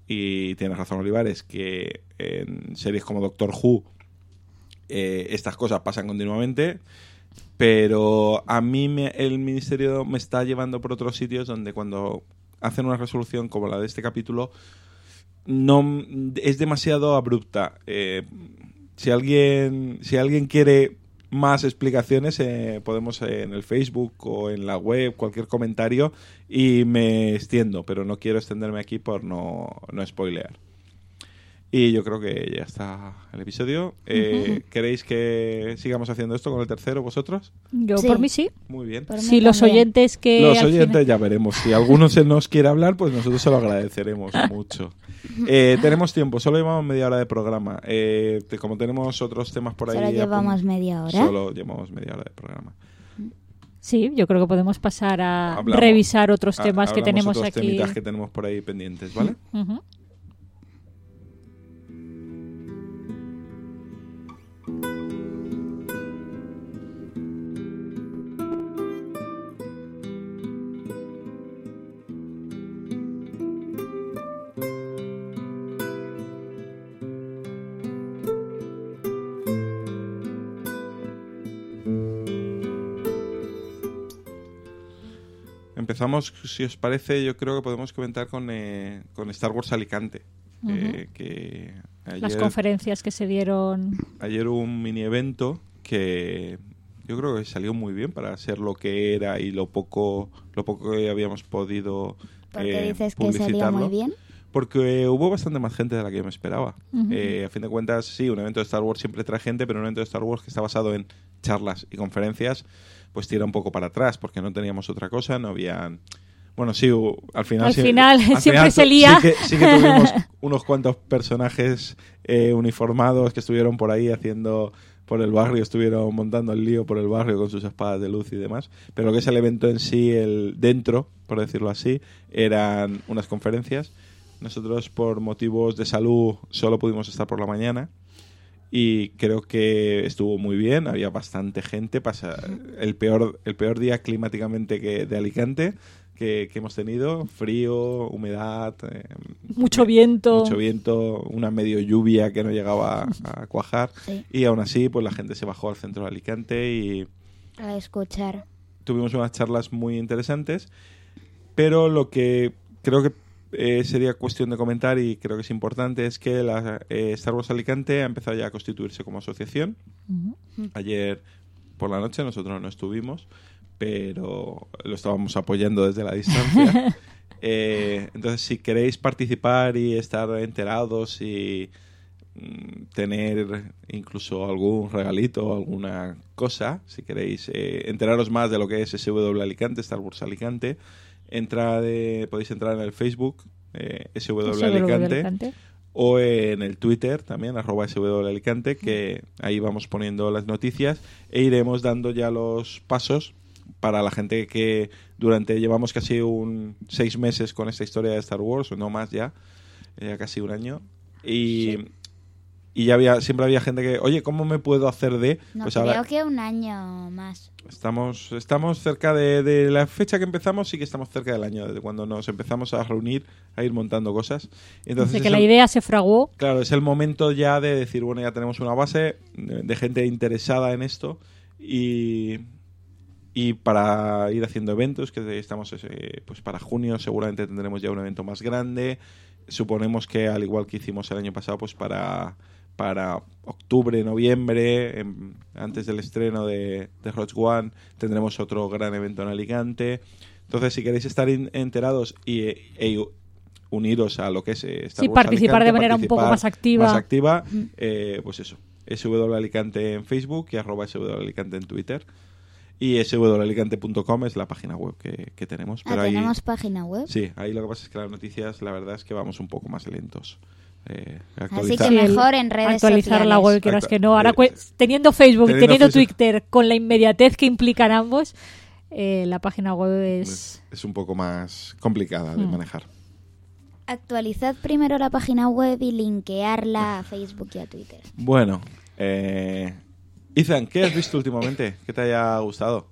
y tienes razón, Olivares, que en series como Doctor Who eh, estas cosas pasan continuamente, pero a mí me, el Ministerio me está llevando por otros sitios donde cuando hacen una resolución como la de este capítulo no es demasiado abrupta. Eh, si alguien si alguien quiere más explicaciones, eh, podemos eh, en el Facebook o en la web, cualquier comentario, y me extiendo, pero no quiero extenderme aquí por no, no spoilear. Y yo creo que ya está el episodio. Eh, uh-huh. ¿Queréis que sigamos haciendo esto con el tercero vosotros? Yo sí. por mí sí. Muy bien. Si sí, los oyentes que... Los oyentes final... ya veremos. Si alguno se nos quiere hablar, pues nosotros se lo agradeceremos mucho. Eh, tenemos tiempo. Solo llevamos media hora de programa. Eh, te, como tenemos otros temas por ahí... ¿Solo llevamos pon... media hora? Solo llevamos media hora de programa. Sí, yo creo que podemos pasar a hablamos, revisar otros temas a, que tenemos otros aquí. temitas que tenemos por ahí pendientes, ¿vale? Uh-huh. Empezamos, si os parece, yo creo que podemos comentar con, eh, con Star Wars Alicante. Uh-huh. eh, que ayer, Las conferencias que se dieron. Ayer hubo un mini evento que yo creo que salió muy bien para ser lo que era y lo poco, lo poco que habíamos podido ¿Por qué eh, dices que salió muy bien? Porque hubo bastante más gente de la que yo me esperaba. Uh-huh. Eh, a fin de cuentas, sí, un evento de Star Wars siempre trae gente, pero un evento de Star Wars que está basado en charlas y conferencias, pues tira un poco para atrás, porque no teníamos otra cosa, no habían... Bueno, sí, al final... Al sí, final al siempre final, se lía. Sí que, sí que tuvimos unos cuantos personajes eh, uniformados que estuvieron por ahí haciendo... por el barrio, estuvieron montando el lío por el barrio con sus espadas de luz y demás. Pero lo que es el evento en sí, el dentro, por decirlo así, eran unas conferencias. Nosotros, por motivos de salud, solo pudimos estar por la mañana. Y creo que estuvo muy bien, había bastante gente. Pasa el peor el peor día climáticamente que de Alicante que, que hemos tenido. Frío, humedad, eh, mucho viento. Mucho viento, una medio lluvia que no llegaba a, a cuajar. Sí. Y aún así, pues la gente se bajó al centro de Alicante y... a escuchar. Tuvimos unas charlas muy interesantes, pero lo que creo que Eh, sería cuestión de comentar y creo que es importante es que la eh, Star Wars Alicante ha empezado ya a constituirse como asociación. Uh-huh. Ayer por la noche nosotros no estuvimos, pero lo estábamos apoyando desde la distancia. eh, entonces, si queréis participar y estar enterados y mm, tener incluso algún regalito o alguna cosa, si queréis eh, enteraros más de lo que es S W Alicante, Star Wars Alicante, Entra de, podéis entrar en el Facebook eh, S W Alicante, Alicante o en el Twitter también arroba S W Alicante, que ahí vamos poniendo las noticias e iremos dando ya los pasos para la gente que durante llevamos casi un seis meses con esta historia de Star Wars, o no más ya, eh, casi un año y sí. Y ya había, siempre había gente que, oye, ¿cómo me puedo hacer de...? No, pues creo ahora que un año más. Estamos estamos cerca de, de la fecha que empezamos, sí que estamos cerca del año, de cuando nos empezamos a reunir, a ir montando cosas. Entonces Desde que el, la idea se fraguó. Claro, es el momento ya de decir, bueno, ya tenemos una base de, de gente interesada en esto y... Y para ir haciendo eventos, que estamos eh, pues para junio seguramente tendremos ya un evento más grande. Suponemos que al igual que hicimos el año pasado, pues para, para octubre, noviembre, en, antes del estreno de, de Rogue One, tendremos otro gran evento en Alicante. Entonces, si queréis estar in, enterados y e, uniros a lo que es eh, Star sí, Wars participar Alicante, de manera un poco más activa, más activa eh, pues eso, S W Alicante en Facebook y arroba S W Alicante en Twitter. Y S W alicante punto com es la página web que, que tenemos. Pero ah, ahí, ¿tenemos página web? Sí, ahí lo que pasa es que las noticias, la verdad es que vamos un poco más lentos. Eh, Así que mejor en redes actualizar sociales. la web, quieras que no. Ahora, eh, teniendo Facebook y teniendo Facebook. Twitter, con la inmediatez que implican ambos, eh, la página web es... es... Es un poco más complicada de mm. manejar. Actualizad primero la página web y linkearla a Facebook y a Twitter. Bueno, eh... Ethan, ¿qué has visto últimamente? ¿Qué te haya gustado?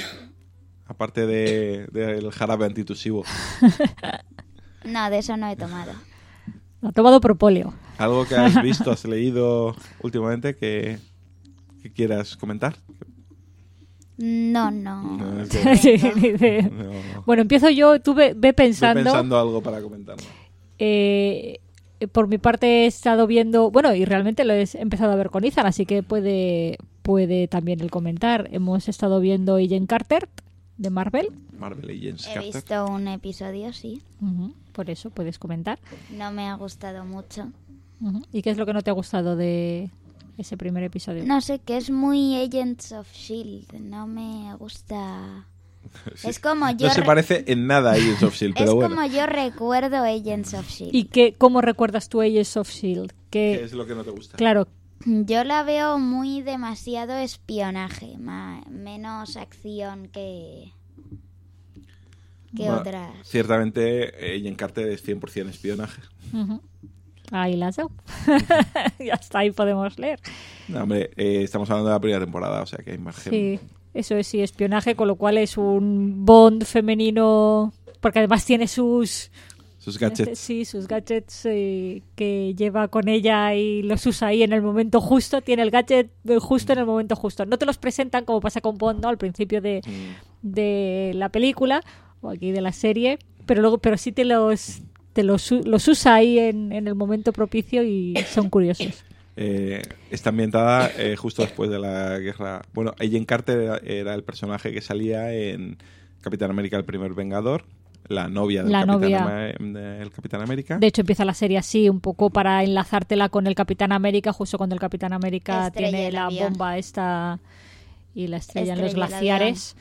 Aparte de, de el jarabe antitusivo. No, de eso no he tomado. Ha tomado propóleo. ¿Algo que has visto, has leído últimamente que, que quieras comentar? No, no. No, es que- Sí, dice- no, no. Bueno, empiezo yo. Tú ve, ve pensando. Estoy pensando algo para comentarlo. Eh, por mi parte he estado viendo, bueno, y realmente lo he empezado a ver con Ethan, así que puede, puede también el comentar. Hemos estado viendo Agent Carter de Marvel. Marvel Legends He Carter. visto un episodio, sí. Ujú, por eso puedes comentar. No me ha gustado mucho. Ujú. ¿Y qué es lo que no te ha gustado de ese primer episodio? No sé, que es muy Agents of Shield. No me gusta. Sí. Es como yo. No se re- parece en nada a Agents of Shield, pero es bueno. como yo recuerdo Agents of Shield. ¿Y qué, cómo recuerdas tú Agents of Shield? ¿Qué Que, es lo que no te gusta? claro, Yo la veo muy demasiado espionaje, ma- menos acción que. que Bueno, otras. Ciertamente, Agent Carter es cien por ciento espionaje. ujú. Ahí las veo. Ya está, ahí podemos leer. No, hombre, eh, estamos hablando de la primera temporada, o sea que hay margen. Sí, eso es, sí, espionaje, con lo cual es un Bond femenino, porque además tiene sus Sus gadgets. sí, sus gadgets eh, que lleva con ella y los usa ahí en el momento justo, tiene el gadget justo en el momento justo. No te los presentan como pasa con Bond, ¿no? Al principio de, Mm. de la película o aquí de la serie, pero luego pero sí te los te los, u- los usa ahí en, en el momento propicio y son curiosos. Eh, está ambientada eh, justo después de la guerra. Bueno, Agent Carter era, era el personaje que salía en Capitán América, el primer Vengador, la novia del La Capitán, novia. Ama- del Capitán América. De hecho, empieza la serie así, un poco para enlazártela con el Capitán América, justo cuando el Capitán América Estrella tiene el la avión. bomba esta y la estrella en los Estrella el glaciares.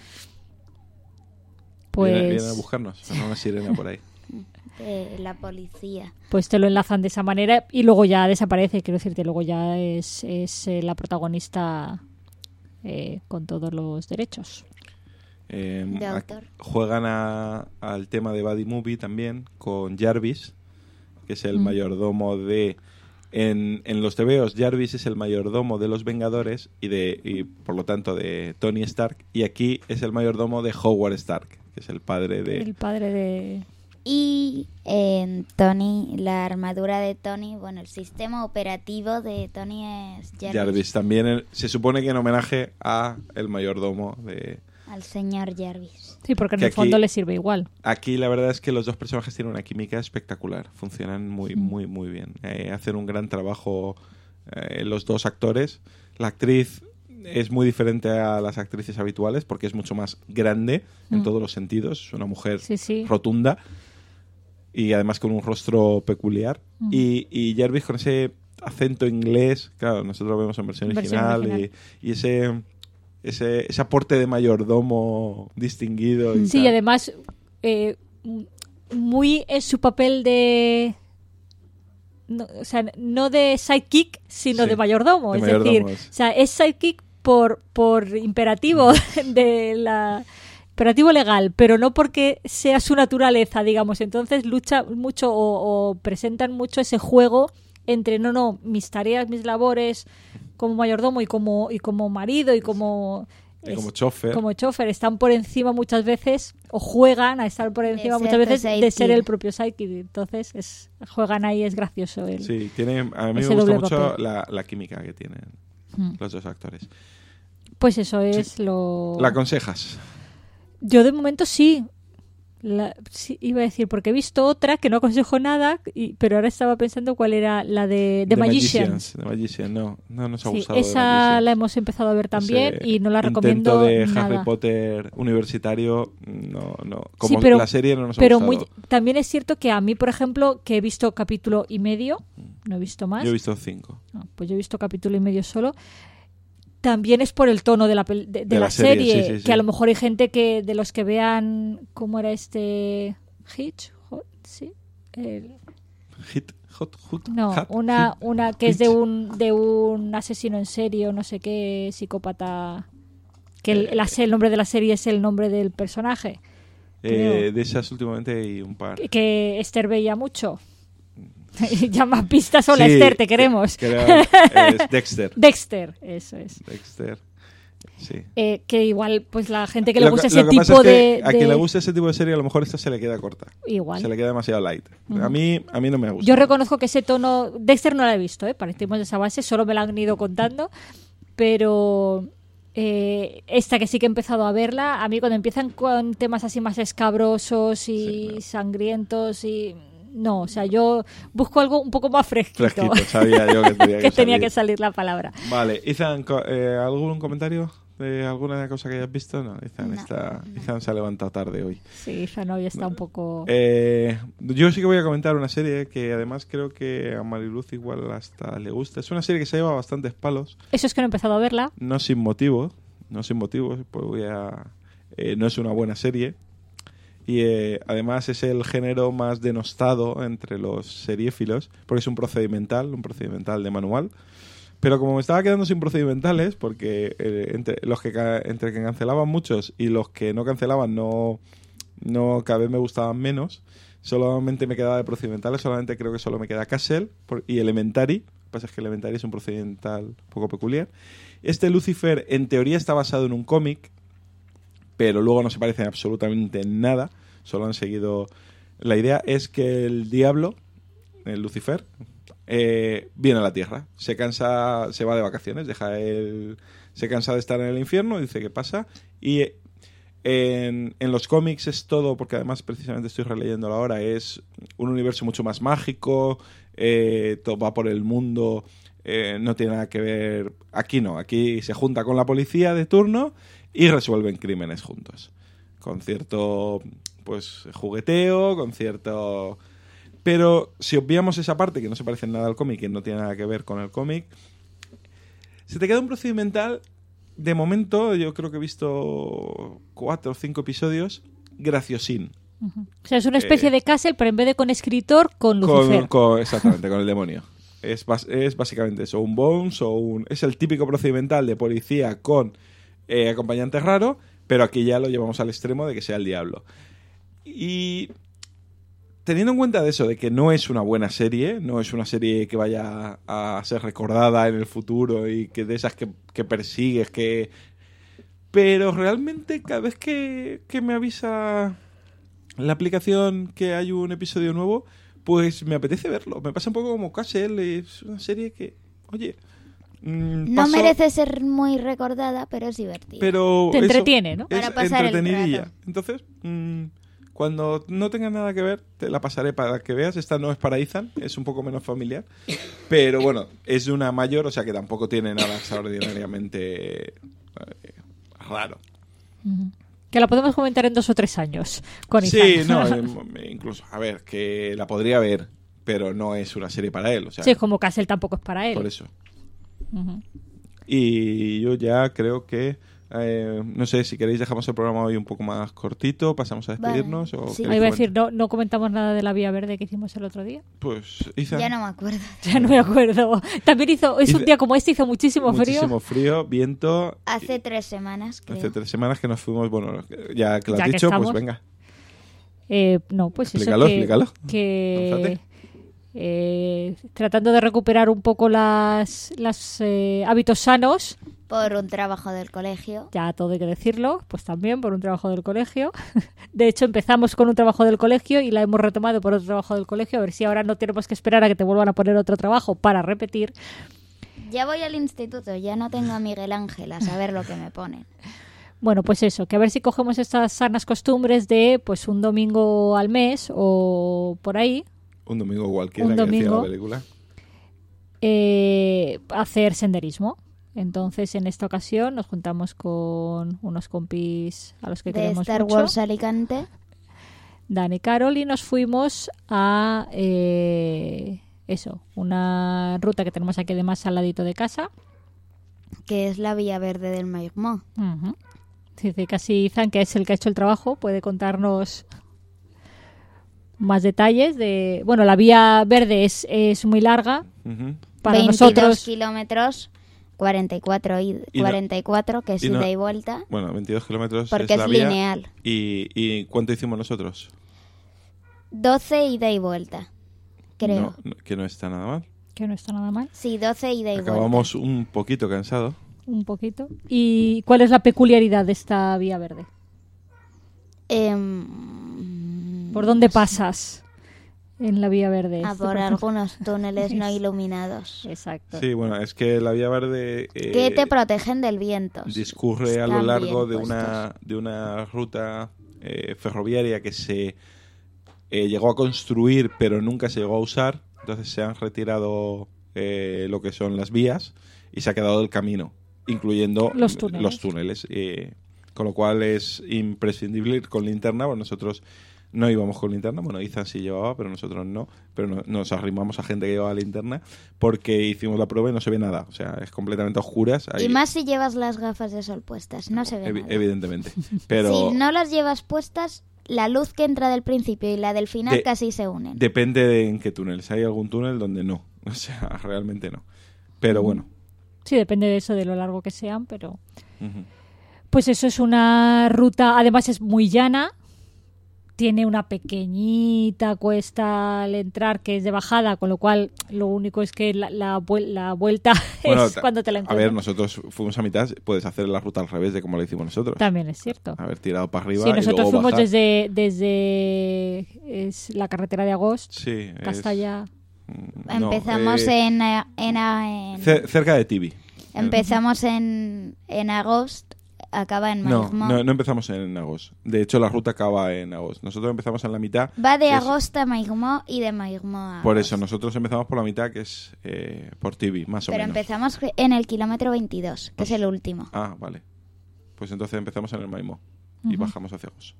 Viene, Pues, viene a buscarnos, suena una sirena por ahí. De la policía. pues te lo enlazan de esa manera y luego ya desaparece, quiero decirte, luego ya es, es eh, la protagonista eh, con todos los derechos. Eh, De a- autor. juegan a- al tema de Buddy Movie también con Jarvis, que es el Mm. mayordomo de... En, en los tebeos, Jarvis es el mayordomo de los Vengadores y, de, y por lo tanto de Tony Stark, y aquí es el mayordomo de Howard Stark, que es el padre de... El padre de... Y en Tony, la armadura de Tony, bueno, el sistema operativo de Tony es Jarvis, Jarvis. También el- se supone que en homenaje a el mayordomo de... al señor Jarvis. Sí, porque en Que el fondo aquí- le sirve igual. Aquí la verdad es que los dos personajes tienen una química espectacular, funcionan muy, Mm. muy, muy bien. Eh, hacen un gran trabajo eh, los dos actores. La actriz es muy diferente a las actrices habituales porque es mucho más grande en Mm. todos los sentidos. Es una mujer Sí, sí. rotunda y además con un rostro peculiar. Mm. Y, y Jarvis con ese acento inglés, claro, nosotros lo vemos en versión, Versión original, original. Y, y ese, ese, ese aporte de mayordomo distinguido. Y Sí, tal. y además eh, muy en su papel de... No, o sea, no de sidekick, sino Sí, de mayordomo. de es mayordomo, decir, sí. o sea, es sidekick por, por imperativo de la... Imperativo legal, pero no porque sea su naturaleza, digamos. Entonces lucha mucho o, o presentan mucho ese juego entre, no, no, mis tareas, mis labores como mayordomo y como, y como marido y como... Y como es- chofer. como chofer están por encima muchas veces o juegan a estar por encima ser muchas tu veces de sidekick. ser el propio sidekick. Entonces es, juegan ahí, es gracioso. El, Sí, tiene, a mí me ese gusta doble mucho papel. la, la química que tienen Mm. los dos actores. Pues eso es Sí. lo... ¿La aconsejas? Yo de momento sí. La- sí, iba a decir, porque he visto otra que no aconsejo nada, y- pero ahora estaba pensando cuál era la de The, Magicians. The Magician, no, no nos ha Sí, gustado. The esa Magician. la hemos empezado a ver también Ese y no la intento recomiendo de nada. Harry Potter universitario, no, no. Como Sí, pero- la serie no nos ha Pero gustado. muy, también es cierto que a mí, por ejemplo, que he visto capítulo y medio, no he visto más. Yo he visto cinco. No, pues yo he visto capítulo y medio solo. También es por el tono de la, pel- de, de De la, la serie, serie, sí, sí, sí. que a lo mejor hay gente que de los que vean cómo era este Hitch, Hot, sí, El- Hit, hot, hot, no, hat, una hit. una que es de Hitch. un de un asesino en serie o no sé qué psicópata, que el, Eh. la- el nombre de la serie es el nombre del personaje, Eh, de esas últimamente hay un par. que, que Esther veía mucho. Llama pistas, hola Sí, Esther, te queremos. que- creo- es Dexter. Dexter, eso es. Dexter. Sí. Eh, que igual, pues la gente que le Lo gusta que- ese lo que pasa tipo es que de, a de- quien le gusta ese tipo de serie, a lo mejor esta se le queda corta. Igual. Se le queda demasiado light. Ujú. A mí a mí no me gusta. Yo reconozco que ese tono... Dexter no la he visto, ¿eh? Partimos de esa base, solo me la han ido contando. Pero eh, esta que sí que he empezado a verla, a mí cuando empiezan con temas así más escabrosos y Sí, no. sangrientos y... No, o sea, yo busco algo un poco más fresquito. Fresquito, sabía yo que tenía que, que tenía salir. que salir la palabra. Vale, Ethan, co- eh, ¿algún comentario de alguna cosa que hayas visto? No, Ethan, No, está, no. Ethan se ha levantado tarde hoy. Sí, Zanoy está un poco... Eh, yo sí que voy a comentar una serie que además creo que a Mariluz igual hasta le gusta. Es una serie que se lleva bastantes palos, Eso es que no he empezado a verla. no sin motivo, no sin motivo, pues voy a... eh, no es una buena serie. Y eh, además es el género más denostado entre los seriéfilos, porque es un procedimental, un procedimental de manual. Pero como me estaba quedando sin procedimentales, porque eh, entre los que ca- entre que cancelaban muchos y los que no cancelaban no, no cada vez me gustaban menos, solamente me quedaba de procedimentales, solamente creo que solo me queda Castle por- y Elementary. Lo que pasa es que Elementary es un procedimental un poco peculiar. Este Lucifer en teoría está basado en un cómic, pero luego no se parece absolutamente en nada. Solo han seguido... La idea es que el diablo, el Lucifer, eh, viene a la Tierra. Se cansa, se va de vacaciones, deja el... Se cansa de estar en el infierno, dice que pasa. Y eh, en, en los cómics es todo, porque además precisamente estoy releyéndolo ahora, es un universo mucho más mágico, eh, todo va por el mundo, eh, no tiene nada que ver... Aquí no, aquí se junta con la policía de turno y resuelven crímenes juntos. Con cierto, pues, jugueteo, con cierto... Pero si obviamos esa parte, que no se parece en nada al cómic, que no tiene nada que ver con el cómic, se te queda un procedimental, de momento, yo creo que he visto cuatro o cinco episodios, graciosín. Ujú. O sea, es una especie Eh, de Castle, pero en vez de con escritor, con Con, Lucifer. con- exactamente, con el demonio. Es, bas- es básicamente eso, un Bones o un... Es el típico procedimental de policía con eh, acompañante raro, pero aquí ya lo llevamos al extremo de que sea el diablo. Y teniendo en cuenta de eso, de que no es una buena serie, no es una serie que vaya a ser recordada en el futuro y que de esas que, que persigues, que... Pero realmente cada vez que, que me avisa la aplicación que hay un episodio nuevo, pues me apetece verlo. Me pasa un poco como Castle, es una serie que, oye... mm, No paso- merece ser muy recordada, pero es divertida. pero Te eso, entretiene, ¿no? Para Es pasar el entretenidilla. rato. Entonces, mm, cuando no tenga nada que ver, te la pasaré para que veas. Esta no es para Ethan, es un poco menos familiar. Pero bueno, es de una mayor, o sea que tampoco tiene nada extraordinariamente eh, raro. Ujú. Que la podemos comentar en dos o tres años con Sí, Ethan. no, eh, incluso, a ver, que la podría ver, pero no es una serie para él. O sea, Sí, como Castle tampoco es para él. por eso. Ujú. Y yo ya creo que, eh, no sé, si queréis dejamos el programa hoy un poco más cortito, pasamos a despedirnos. Vale, o sí. queréis Ahí iba a comentar? decir, no, no comentamos nada de la vía verde que hicimos el otro día. Pues, Ethan, Ya no me acuerdo. Ya no me acuerdo. También hizo, es un Hice- día como este, hizo muchísimo, muchísimo frío. frío, viento. Hace tres semanas, creo. Hace tres semanas que nos fuimos, bueno, ya que lo has Ya que dicho, estamos. pues venga. Eh, no, pues Explícalo, eso que, explícalo. que Lánzate. eh, tratando de recuperar un poco las, las eh, hábitos sanos, Por un trabajo del colegio. ya todo hay que decirlo, pues también por un trabajo del colegio. De hecho, empezamos con un trabajo del colegio y la hemos retomado por otro trabajo del colegio, a ver si ahora no tenemos que esperar a que te vuelvan a poner otro trabajo para repetir. Ya voy al instituto, ya no tengo a Miguel Ángel a saber lo que me ponen. Bueno, pues eso, que a ver si cogemos estas sanas costumbres de pues un domingo al mes o por ahí, Un domingo cualquiera Un que decía domingo. la película. eh, hacer senderismo. Entonces, en esta ocasión nos juntamos con unos compis a los que De queremos Star mucho, Wars Alicante. Dan y Carol, y nos fuimos a eh, eso, una ruta que tenemos aquí además al ladito de casa. Que es la Vía Verde del Maigmó. Ujú. Dice casi Izan, que es el que ha hecho el trabajo, puede contarnos más detalles de... Bueno, la vía verde es, es muy larga Ujú. para veintidós nosotros. kilómetros, cuarenta y cuatro, id- Y no- cuarenta y cuatro, que es y no- ida y vuelta. Bueno, veintidós kilómetros Porque es la es vía. lineal. Y, ¿Y cuánto hicimos nosotros? doce ida y vuelta, creo. No, no, que no está nada mal. Que no está nada mal. Sí, doce ida y Acabamos un poquito cansados. un poquito. ¿Y cuál es la peculiaridad de esta vía verde? Eh, ¿Por dónde pasas en la vía verde? Ah, por algunos túneles no iluminados. Exacto. Sí, bueno, es que la vía verde... Eh, Que te protegen del viento. discurre a Están lo largo bien de una, de una ruta eh, ferroviaria que se eh, llegó a construir pero nunca se llegó a usar. Entonces se han retirado eh, lo que son las vías y se ha quedado el camino, incluyendo Los túneles. Los túneles eh, con lo cual es imprescindible ir con linterna. Bueno, nosotros no íbamos con linterna, bueno, Izan sí llevaba, pero nosotros no, pero no, nos arrimamos a gente que llevaba linterna porque hicimos la prueba y no se ve nada, o sea, es completamente oscuras. Ahí, Y más si llevas las gafas de sol puestas, no se ve evi- nada. evidentemente, pero Si no las llevas puestas, la luz que entra del principio y la del final De- casi se unen. depende de en qué túnel. Si hay algún túnel donde no, o sea, realmente no. Pero bueno. Sí, depende de eso, de lo largo que sean, pero... Ujú. Pues eso es una ruta, además es muy llana, tiene una pequeñita cuesta al entrar que es de bajada, con lo cual lo único es que la, la, vuel- la vuelta Bueno, es cuando te la a encuentras. ver, nosotros fuimos a mitad, puedes hacer la ruta al revés de como la hicimos nosotros. También es cierto. Haber tirado para arriba Sí, y nosotros luego fuimos bajar. desde, desde es la carretera de Agost Sí, hasta es- allá. Mm, no, Empezamos eh, en, eh, en, en- cer- cerca de Tibi. empezamos en, en agosto, acaba en No, Maigmont. no, no empezamos en agosto. De hecho, la ruta acaba en agosto. Nosotros empezamos en la mitad. Va de que es- agosto a Maigmont y de Maigmont a Por Agost. eso, nosotros empezamos por la mitad, que es eh, por Tibi, más o Pero menos. empezamos en el kilómetro veintidós, que es el último. Ah, vale. Pues entonces empezamos en el Maimó y bajamos hacia Agost.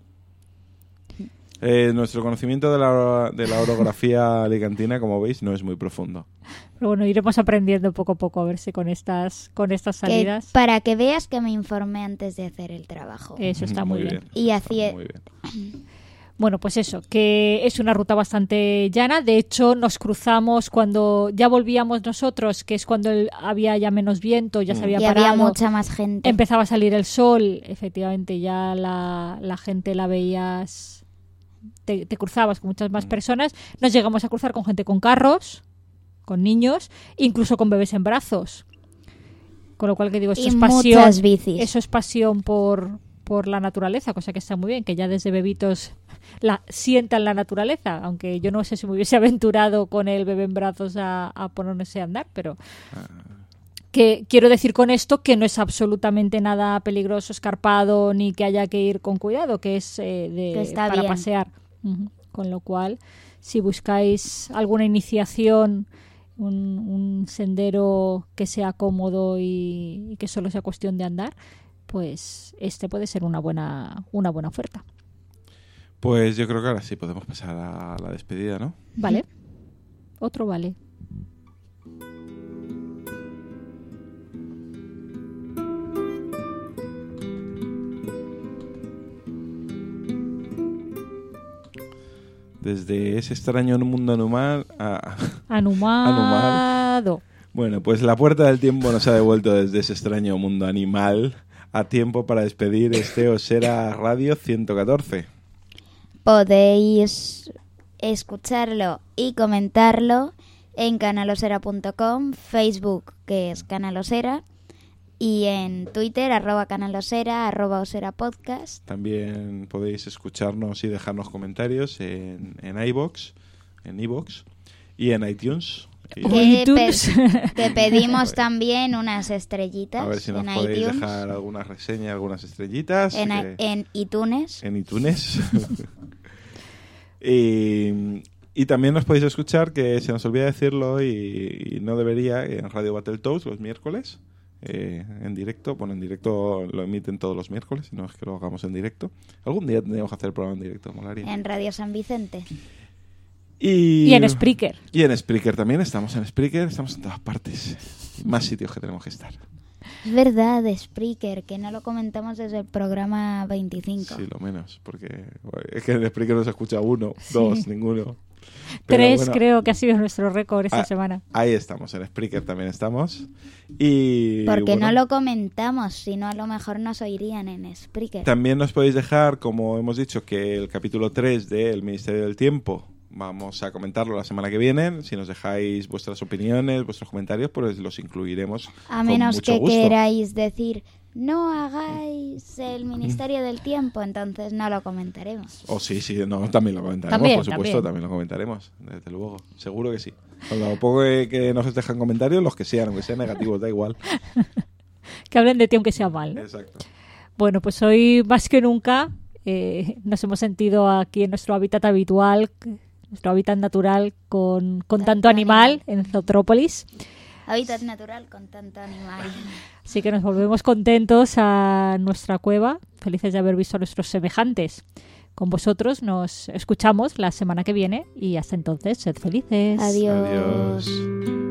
Eh, nuestro conocimiento de la, de la orografía alicantina, como veis, no es muy profundo. Pero bueno, iremos aprendiendo poco a poco a ver si con estas, con estas Que- salidas. para que veas que me informé antes de hacer el trabajo. Eso está muy bien. Y Está hacía- muy bien. Bueno, pues eso, que es una ruta bastante llana. De hecho, nos cruzamos cuando ya volvíamos nosotros, que es cuando el- había ya menos viento, ya se había y parado. había mucha más gente. Empezaba a salir el sol, efectivamente, ya la, la gente la veías, te, te cruzabas con muchas más personas. Nos llegamos a cruzar con gente con carros, con niños, incluso con bebés en brazos. Con lo cual, que digo, esto Y es pasión. muchas bicis. Eso es pasión por, por la naturaleza, cosa que está muy bien, que ya desde bebitos la, sientan la naturaleza, aunque yo no sé si me hubiese aventurado con el bebé en brazos a, a ponerse a andar, pero que quiero decir con esto que no es absolutamente nada peligroso, escarpado, ni que haya que ir con cuidado, que es eh, de, Que está para bien. pasear. Ujú. Con lo cual, si buscáis alguna iniciación, un, un sendero que sea cómodo y, y que solo sea cuestión de andar, pues este puede ser una buena, una buena oferta. Pues yo creo que ahora sí podemos pasar a la despedida, ¿no? ¿Vale? Otro vale. Desde ese extraño mundo animal a... Anumado. Bueno, pues la puerta del tiempo nos ha devuelto desde ese extraño mundo animal a tiempo para despedir este Osera Radio ciento catorce. Podéis escucharlo y comentarlo en canalosera punto com, Facebook, que es Canalosera, y en Twitter, arroba canalosera, arroba osera podcast. También podéis escucharnos y dejarnos comentarios en, en iVoox, en iVoox y en iTunes. Y Que, iTunes. pe- que pedimos también unas estrellitas a ver si nos en podéis iTunes, dejar alguna reseña, algunas estrellitas. en, que- en iTunes. en iTunes. y, y también nos podéis escuchar, que se nos olvida decirlo y, y no debería, en Radio Battletoads los miércoles, eh, en directo. Bueno, en directo lo emiten todos los miércoles, no es que lo hagamos en directo. Algún día tendríamos que hacer el programa en directo, molaría. En Radio San Vicente. Y, Y en Spreaker. Y en Spreaker también, estamos en Spreaker, estamos en todas partes. Más sitios que tenemos que estar. Es verdad, de Spreaker, que no lo comentamos desde el programa veinticinco. Sí, lo menos, porque bueno, es que en Spreaker no se escucha uno, dos, ninguno. Pero Tres bueno, creo que ha sido nuestro récord esta Ah, semana. Ahí estamos, en Spreaker también estamos. Y Porque bueno, no lo comentamos, si no a lo mejor nos oirían en Spreaker. también nos podéis dejar, como hemos dicho, que el capítulo tres de El Ministerio del Tiempo vamos a comentarlo la semana que viene. Si nos dejáis vuestras opiniones, vuestros comentarios, pues los incluiremos. A menos con mucho que gusto. queráis decir, no hagáis el Ministerio del Tiempo, entonces no lo comentaremos. Oh, sí, sí, no, también lo comentaremos, También, por supuesto, también. también lo comentaremos, desde luego, seguro que sí. Con lo poco que, que nos dejan comentarios, los que sean, aunque sean negativos, da igual. Que hablen de ti aunque sea mal, ¿no? Exacto. Bueno, pues hoy más que nunca eh, nos hemos sentido aquí en nuestro hábitat habitual, nuestro hábitat natural con, con Tanto tanto animal animal. en Zootrópolis. Hábitat natural con tanto animal. Así que nos volvemos contentos a nuestra cueva, felices de haber visto a nuestros semejantes. Con vosotros nos escuchamos la semana que viene y hasta entonces, sed felices. Adiós. Adiós.